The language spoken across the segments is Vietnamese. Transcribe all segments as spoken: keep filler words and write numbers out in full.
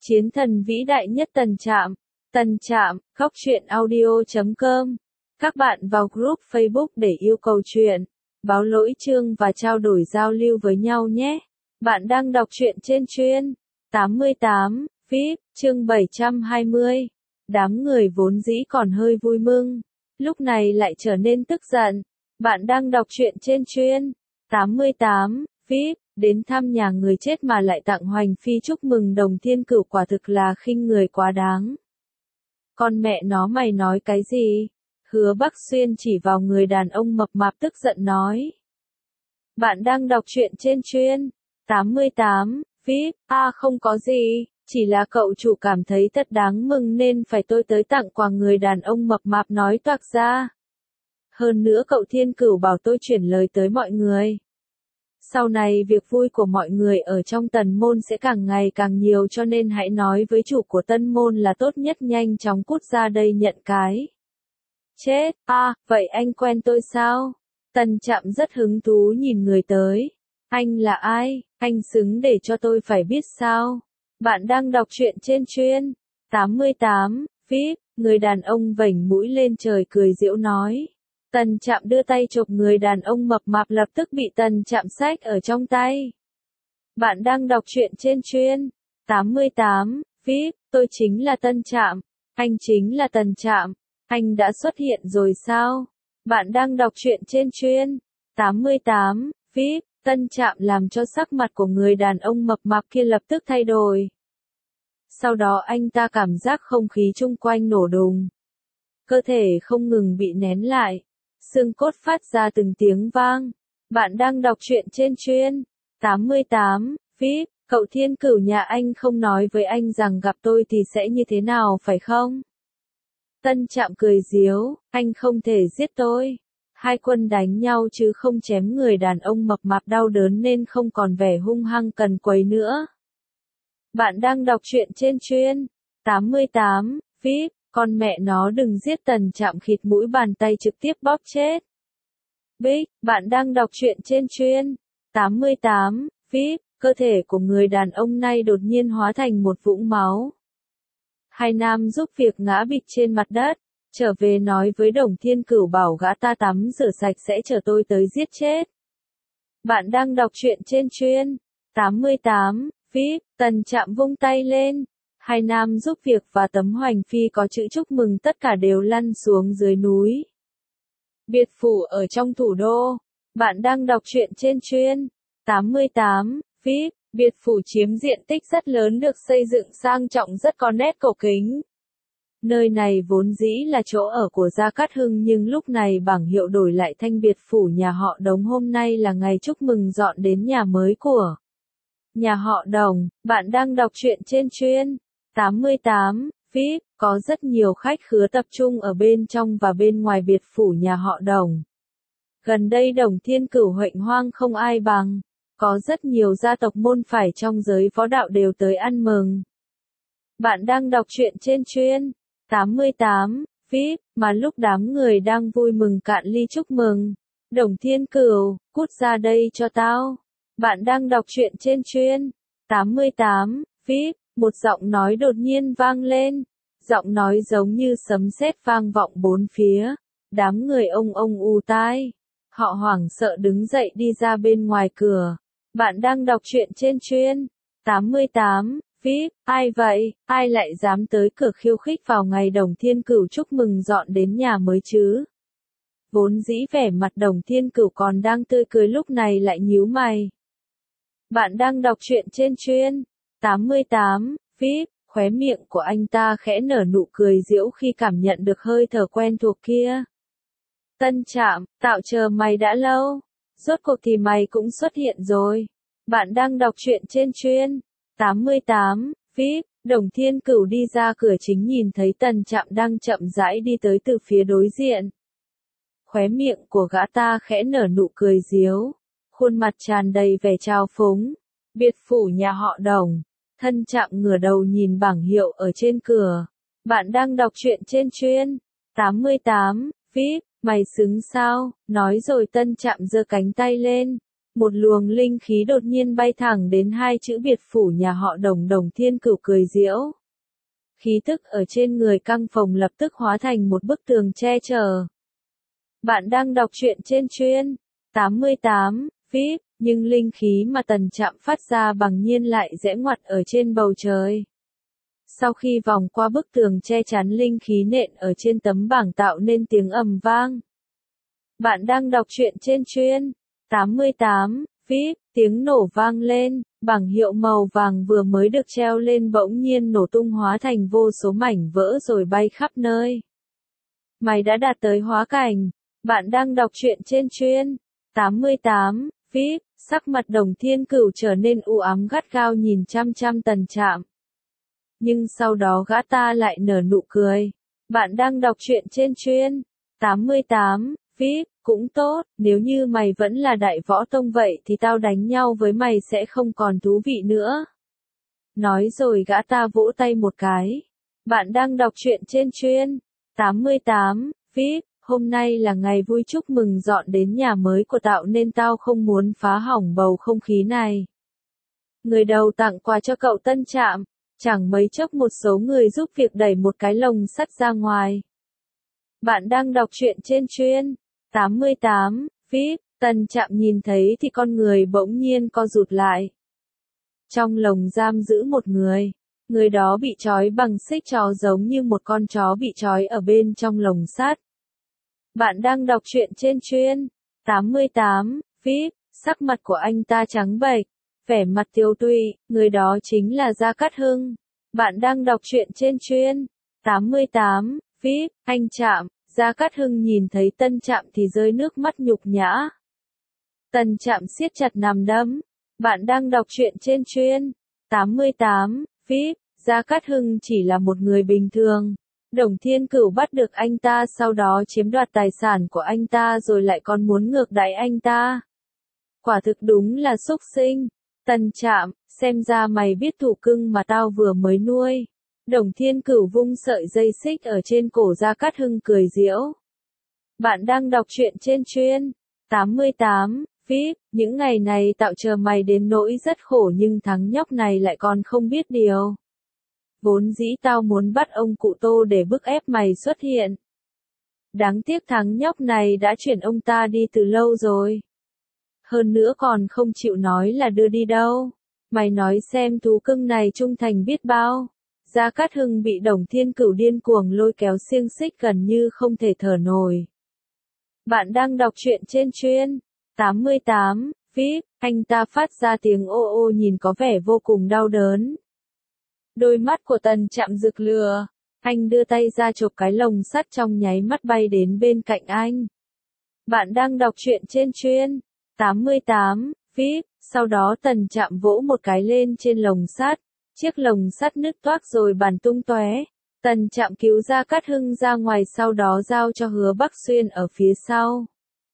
Chiến thần vĩ đại nhất Tần Trạm. Tần Trạm, góc truyện audio chấm com. Các bạn vào group Facebook để yêu cầu truyện, báo lỗi chương và trao đổi giao lưu với nhau nhé. Bạn đang đọc truyện trên chuyên tám mươi tám, vê i pê, chương bảy trăm hai mươi. Đám người vốn dĩ còn hơi vui mừng, lúc này lại trở nên tức giận. Bạn đang đọc truyện trên chuyên tám mươi tám, vê i pê, đến thăm nhà người chết mà lại tặng Hoành Phi chúc mừng Đồng Thiên Cửu, quả thực là khinh người quá đáng. Con mẹ nó mày nói cái gì? Hứa Bắc Xuyên chỉ vào người đàn ông mập mạp tức giận nói. Bạn đang đọc truyện trên chuyên tám mươi tám, vê i pê, à không có gì, chỉ là cậu chủ cảm thấy thật đáng mừng nên phải tôi tới tặng quà, người đàn ông mập mạp nói toạc ra. Hơn nữa cậu Thiên Cửu bảo tôi chuyển lời tới mọi người. Sau này việc vui của mọi người ở trong Tần Môn sẽ càng ngày càng nhiều, cho nên hãy nói với chủ của Tân Môn là tốt nhất nhanh chóng cút ra đây nhận cái. Chết, à, vậy anh quen tôi sao? Tần Trạm rất hứng thú nhìn người tới. Anh là ai? Anh xứng để cho tôi phải biết sao? Bạn đang đọc truyện trên chuyên tám mươi tám, vê i pê, người đàn ông vểnh mũi lên trời cười giễu nói. Tần Trạm đưa tay chộp người đàn ông mập mạp, lập tức bị Tần Trạm xách ở trong tay. Bạn đang đọc truyện trên chuyên tám mươi tám, vê i pê, tôi chính là Tân Trạm. Anh chính là Tần Trạm. Anh đã xuất hiện rồi sao? Bạn đang đọc truyện trên chuyên tám mươi tám, vê i pê, Tân Trạm làm cho sắc mặt của người đàn ông mập mạp kia lập tức thay đổi. Sau đó anh ta cảm giác không khí chung quanh nổ đùng. Cơ thể không ngừng bị nén lại. Xương cốt phát ra từng tiếng vang. Bạn đang đọc truyện trên chuyên tám mươi tám, vê i pê, cậu Thiên Cửu nhà anh không nói với anh rằng gặp tôi thì sẽ như thế nào phải không? Tân Trạm cười giễu, anh không thể giết tôi. Hai quân đánh nhau chứ không chém, người đàn ông mập mạp đau đớn nên không còn vẻ hung hăng cần quấy nữa. Bạn đang đọc truyện trên chuyên tám mươi tám, vê i pê, con mẹ nó đừng giết. Tần Trạm khịt mũi, bàn tay trực tiếp bóp chết. Bích, bạn đang đọc truyện trên chuyên tám mươi tám, vê i pê, cơ thể của người đàn ông này đột nhiên hóa thành một vũng máu. Hai nam giúp việc ngã bịch trên mặt đất, trở về nói với Đồng Thiên Cửu bảo gã ta tắm rửa sạch sẽ chờ tôi tới giết chết. Bạn đang đọc truyện trên chuyên tám mươi tám, vê i pê, Tần Trạm vung tay lên. Hai nam giúp việc và tấm Hoành Phi có chữ chúc mừng tất cả đều lăn xuống dưới núi. Biệt phủ ở trong thủ đô. Bạn đang đọc truyện trên chuyên tám mươi tám, vê i pê, biệt phủ chiếm diện tích rất lớn, được xây dựng sang trọng, rất có nét cổ kính. Nơi này vốn dĩ là chỗ ở của Gia Cát Hưng, nhưng lúc này bảng hiệu đổi lại thành biệt phủ nhà họ Đồng. Hôm nay là ngày chúc mừng dọn đến nhà mới của nhà họ Đồng. Bạn đang đọc truyện trên chuyên tám mươi tám, vê i pê, có rất nhiều khách khứa tập trung ở bên trong và bên ngoài biệt phủ nhà họ Đồng. Gần đây Đồng Thiên Cửu huênh hoang không ai bằng, có rất nhiều gia tộc môn phái trong giới võ đạo đều tới ăn mừng. Bạn đang đọc truyện trên chuyên tám mươi tám, vê i pê, mà lúc đám người đang vui mừng cạn ly chúc mừng. Đồng Thiên Cửu, cút ra đây cho tao. Bạn đang đọc truyện trên chuyên tám mươi tám, vê i pê, một giọng nói đột nhiên vang lên. Giọng nói giống như sấm sét vang vọng bốn phía. Đám người ông ông ù tai. Họ hoảng sợ đứng dậy đi ra bên ngoài cửa. Bạn đang đọc truyện trên chuyên tám mươi tám, vê i pê, ai vậy? Ai lại dám tới cửa khiêu khích vào ngày Đồng Thiên Cửu chúc mừng dọn đến nhà mới chứ? Vốn dĩ vẻ mặt Đồng Thiên Cửu còn đang tươi cười, lúc này lại nhíu mày. Bạn đang đọc truyện trên chuyên tám mươi tám, vê i pê, khóe miệng của anh ta khẽ nở nụ cười giễu khi cảm nhận được hơi thở quen thuộc kia. Tân Trạm, tạo chờ mày đã lâu. Rốt cuộc thì mày cũng xuất hiện rồi. Bạn đang đọc truyện trên chuyên tám mươi tám, vê i pê, Đồng Thiên Cửu đi ra cửa chính, nhìn thấy Tần Trạm đang chậm rãi đi tới từ phía đối diện. Khóe miệng của gã ta khẽ nở nụ cười giễu, khuôn mặt tràn đầy vẻ trào phúng. Biệt phủ nhà họ Đồng. Tân Trạm ngửa đầu nhìn bảng hiệu ở trên cửa. Bạn đang đọc truyện trên chuyên tám mươi tám, vê i pê, mày xứng sao? Nói rồi Tân Trạm giơ cánh tay lên. một luồng linh khí đột nhiên bay thẳng đến hai chữ biệt phủ nhà họ Đồng. Đồng Thiên Cửu cười giễu. Khí tức ở trên người căng phồng lập tức hóa thành một bức tường che chở. Bạn đang đọc truyện trên chuyên tám mươi tám vê i pê, nhưng linh khí mà Tần Trạm phát ra bằng nhiên lại rẽ ngoặt ở trên bầu trời. Sau khi vòng qua bức tường che chắn, linh khí nện ở trên tấm bảng tạo nên tiếng ầm vang. Bạn đang đọc truyện trên chuyên tám mươi tám vê i pê, tiếng nổ vang lên, bảng hiệu màu vàng vừa mới được treo lên bỗng nhiên nổ tung hóa thành vô số mảnh vỡ rồi bay khắp nơi. Mày đã đạt tới hóa cảnh. Bạn đang đọc truyện trên chuyên tám mươi tám vê i pê, sắc mặt Đồng Thiên Cửu trở nên u ám gắt gao nhìn chăm chăm Tần Trạm. Nhưng sau đó gã ta lại nở nụ cười. Bạn đang đọc truyện trên chuyên tám mươi tám vê i pê, cũng tốt, nếu như mày vẫn là đại võ tông vậy thì tao đánh nhau với mày sẽ không còn thú vị nữa. Nói rồi gã ta vỗ tay một cái. Bạn đang đọc truyện trên chuyên tám mươi tám vê i pê, hôm nay là ngày vui chúc mừng dọn đến nhà mới của tao nên tao không muốn phá hỏng bầu không khí này. Người đầu tặng quà cho cậu Tân Trạm, chẳng mấy chốc một số người giúp việc đẩy một cái lồng sắt ra ngoài. Bạn đang đọc truyện trên chuyên tám mươi tám vê i pê, Tần Trạm nhìn thấy thì con người bỗng nhiên co rụt lại. Trong lồng giam giữ một người, người đó bị trói bằng xích chó giống như một con chó bị trói ở bên trong lồng sắt. Bạn đang đọc truyện trên chuyên tám mươi tám vê i pê, sắc mặt của anh ta trắng bệch, vẻ mặt tiêu tụy, người đó chính là Gia Cát Hưng. Bạn đang đọc truyện trên chuyên tám mươi tám vê i pê, anh Trạm. Gia Cát Hưng nhìn thấy Tân Trạm thì rơi nước mắt nhục nhã. Tần Trạm siết chặt nắm đấm. Bạn đang đọc truyện trên chuyên tám mươi tám vê i pê, Gia Cát Hưng chỉ là một người bình thường. Đồng Thiên Cửu bắt được anh ta, sau đó chiếm đoạt tài sản của anh ta rồi lại còn muốn ngược đãi anh ta. Quả thực đúng là xúc sinh. Tần Trạm, xem ra mày biết thủ cưng mà tao vừa mới nuôi. Đồng Thiên Cửu vung sợi dây xích ở trên cổ Gia Cát Hưng cười giễu. Bạn đang đọc truyện trên chuyên tám mươi tám vê i pê, những ngày này tao chờ mày đến nỗi rất khổ nhưng thằng nhóc này lại còn không biết điều. Vốn dĩ tao muốn bắt ông cụ Tô để bức ép mày xuất hiện. Đáng tiếc thằng nhóc này đã chuyển ông ta đi từ lâu rồi. Hơn nữa còn không chịu nói là đưa đi đâu. Mày nói xem thú cưng này trung thành biết bao. Gia Cát Hưng bị Đồng Thiên Cửu điên cuồng lôi kéo xiềng xích gần như không thể thở nổi. Bạn đang đọc truyện trên chuyên tám mươi tám vê i pê, anh ta phát ra tiếng ô ô nhìn có vẻ vô cùng đau đớn. Đôi mắt của Tần Trạm rực lửa, anh đưa tay ra chộp cái lồng sắt trong nháy mắt bay đến bên cạnh anh. Bạn đang đọc truyện trên chuyên tám mươi tám vê i pê, sau đó Tần Trạm vỗ một cái lên trên lồng sắt, chiếc lồng sắt nứt toác rồi bắn tung tóe. Tần Trạm cứu Gia Cát Hưng ra ngoài, sau đó giao cho Hứa Bắc Xuyên ở phía sau.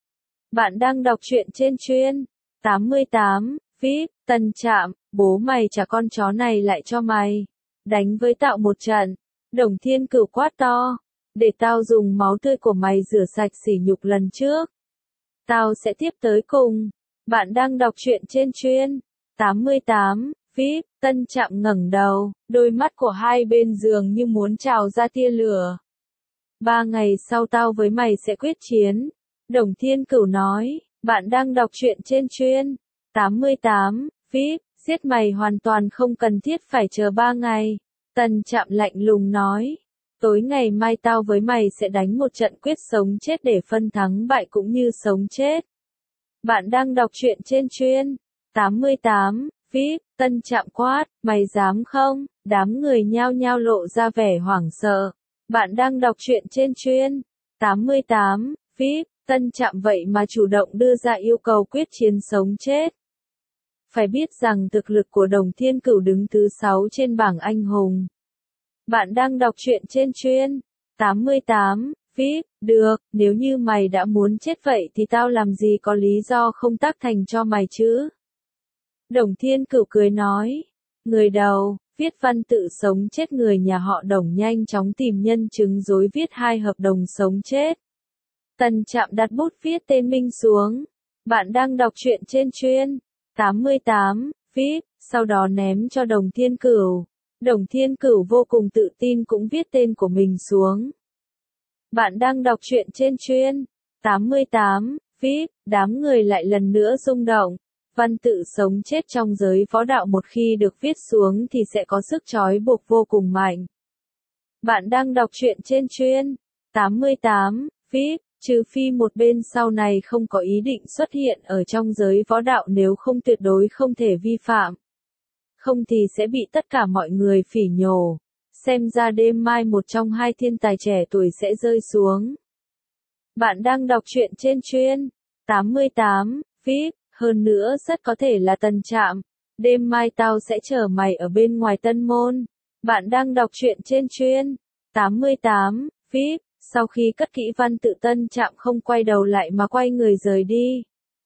Bạn đang đọc truyện trên chuyên tám mươi tám vê i pê, Tần Trạm, bố mày trả con chó này lại cho mày. Đánh với tao một trận. Đồng Thiên Cửu quát to. Để tao dùng máu tươi của mày rửa sạch sỉ nhục lần trước. Tao sẽ tiếp tới cùng. Bạn đang đọc truyện trên chuyên tám mươi tám vê i pê, Tân Trạm ngẩng đầu, đôi mắt của hai bên giường như muốn trào ra tia lửa. Ba ngày sau tao với mày sẽ quyết chiến. Đồng Thiên Cửu nói. Bạn đang đọc truyện trên chuyên tám mươi tám vê i pê, giết mày hoàn toàn không cần thiết phải chờ ba ngày. Tần Trạm lạnh lùng nói. Tối ngày mai tao với mày sẽ đánh một trận quyết sống chết để phân thắng bại cũng như sống chết. Bạn đang đọc truyện trên chuyên tám mươi tám vê i pê, Tân Trạm quát, mày dám không? Đám người nhao nhao lộ ra vẻ hoảng sợ. Bạn đang đọc truyện trên chuyên tám mươi tám vê i pê, Tân Trạm vậy mà chủ động đưa ra yêu cầu quyết chiến sống chết. Phải biết rằng thực lực của Đồng Thiên Cửu đứng thứ sáu trên bảng anh hùng. Bạn đang đọc truyện trên chuyên tám mươi tám vê i pê, được, nếu như mày đã muốn chết vậy thì tao làm gì có lý do không tác thành cho mày chứ? Đồng Thiên Cửu cười nói. Người đầu, viết văn tự sống chết người nhà họ Đồng nhanh chóng tìm nhân chứng dối viết hai hợp đồng sống chết. Tần Trạm đặt bút viết tên Minh xuống. Bạn đang đọc truyện trên chuyên tám mươi tám vê i pê, sau đó ném cho Đồng Thiên Cửu. Đồng Thiên Cửu vô cùng tự tin cũng viết tên của mình xuống. Bạn đang đọc truyện trên chuyên tám mươi tám vê i pê, đám người lại lần nữa rung động. Văn tự sống chết trong giới võ đạo một khi được viết xuống thì sẽ có sức trói buộc vô cùng mạnh. Bạn đang đọc truyện trên chuyên tám mươi tám vê i pê, trừ phi một bên sau này không có ý định xuất hiện ở trong giới võ đạo, nếu không tuyệt đối không thể vi phạm. Không thì sẽ bị tất cả mọi người phỉ nhổ. Xem ra đêm mai một trong hai thiên tài trẻ tuổi sẽ rơi xuống. Bạn đang đọc truyện trên chuyên tám mươi tám vê i pê, hơn nữa rất có thể là Tần Trạm. Đêm mai tao sẽ chờ mày ở bên ngoài Tân Môn. Bạn đang đọc truyện trên chuyên tám mươi tám vê i pê, sau khi cất kỹ văn tự Tân Trạm không quay đầu lại mà quay người rời đi.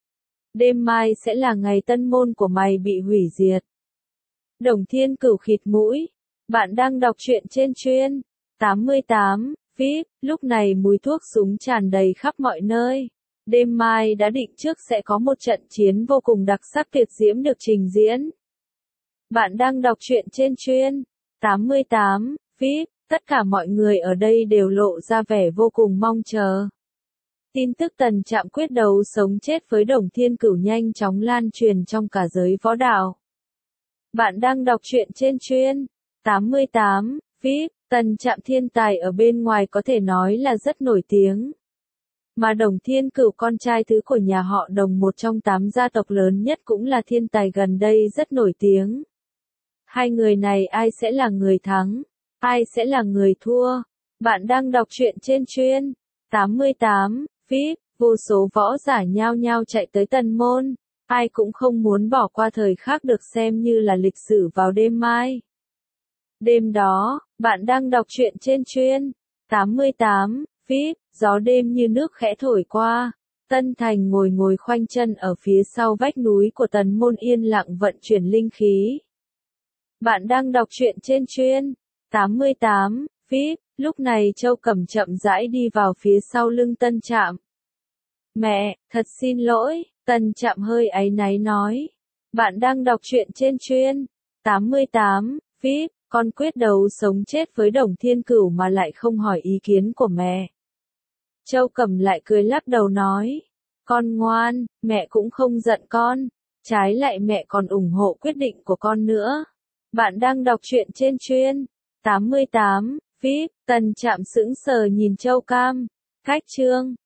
Đêm mai sẽ là ngày Tân Môn của mày bị hủy diệt. Đồng Thiên Cửu khịt mũi. Bạn đang đọc truyện trên chuyên tám mươi tám vê i pê, lúc này mùi thuốc súng tràn đầy khắp mọi nơi. Đêm mai đã định trước sẽ có một trận chiến vô cùng đặc sắc tuyệt diễm được trình diễn. Bạn đang đọc truyện trên chuyên tám mươi tám vê i pê, tất cả mọi người ở đây đều lộ ra vẻ vô cùng mong chờ. Tin tức Tần Trạm quyết đấu sống chết với Đồng Thiên Cửu nhanh chóng lan truyền trong cả giới võ đạo. Bạn đang đọc truyện trên chuyên tám mươi tám vê i pê, Tần Trạm thiên tài ở bên ngoài có thể nói là rất nổi tiếng. Mà Đồng Thiên Cửu con trai thứ của nhà họ Đồng, một trong tám gia tộc lớn nhất, cũng là thiên tài gần đây rất nổi tiếng. Hai người này ai sẽ là người thắng? Ai sẽ là người thua? Bạn đang đọc truyện trên chuyên tám mươi tám vê i pê, vô số võ giả nhao nhao chạy tới Tân Môn. Ai cũng không muốn bỏ qua thời khắc được xem như là lịch sử vào đêm mai. Đêm đó, bạn đang đọc truyện trên chuyên tám mươi tám vê i pê, gió đêm như nước khẽ thổi qua. Tân Thành ngồi ngồi khoanh chân ở phía sau vách núi của Tần Môn yên lặng vận chuyển linh khí. Bạn đang đọc truyện trên chuyên tám mươi tám vê i pê, lúc này Châu Cẩm chậm rãi đi vào phía sau lưng Tân Trạm. Mẹ, thật xin lỗi, Tân Trạm hơi áy náy nói. Bạn đang đọc truyện trên chuyên tám mươi tám vê i pê, con quyết đấu sống chết với Đồng Thiên Cửu mà lại không hỏi ý kiến của mẹ. Châu Cẩm lại cười lắc đầu nói. Con ngoan, mẹ cũng không giận con. Trái lại mẹ còn ủng hộ quyết định của con nữa. Bạn đang đọc truyện trên chuyên tám mươi tám vê i pê, Tần Trạm sững sờ nhìn Châu Cam. Cách chương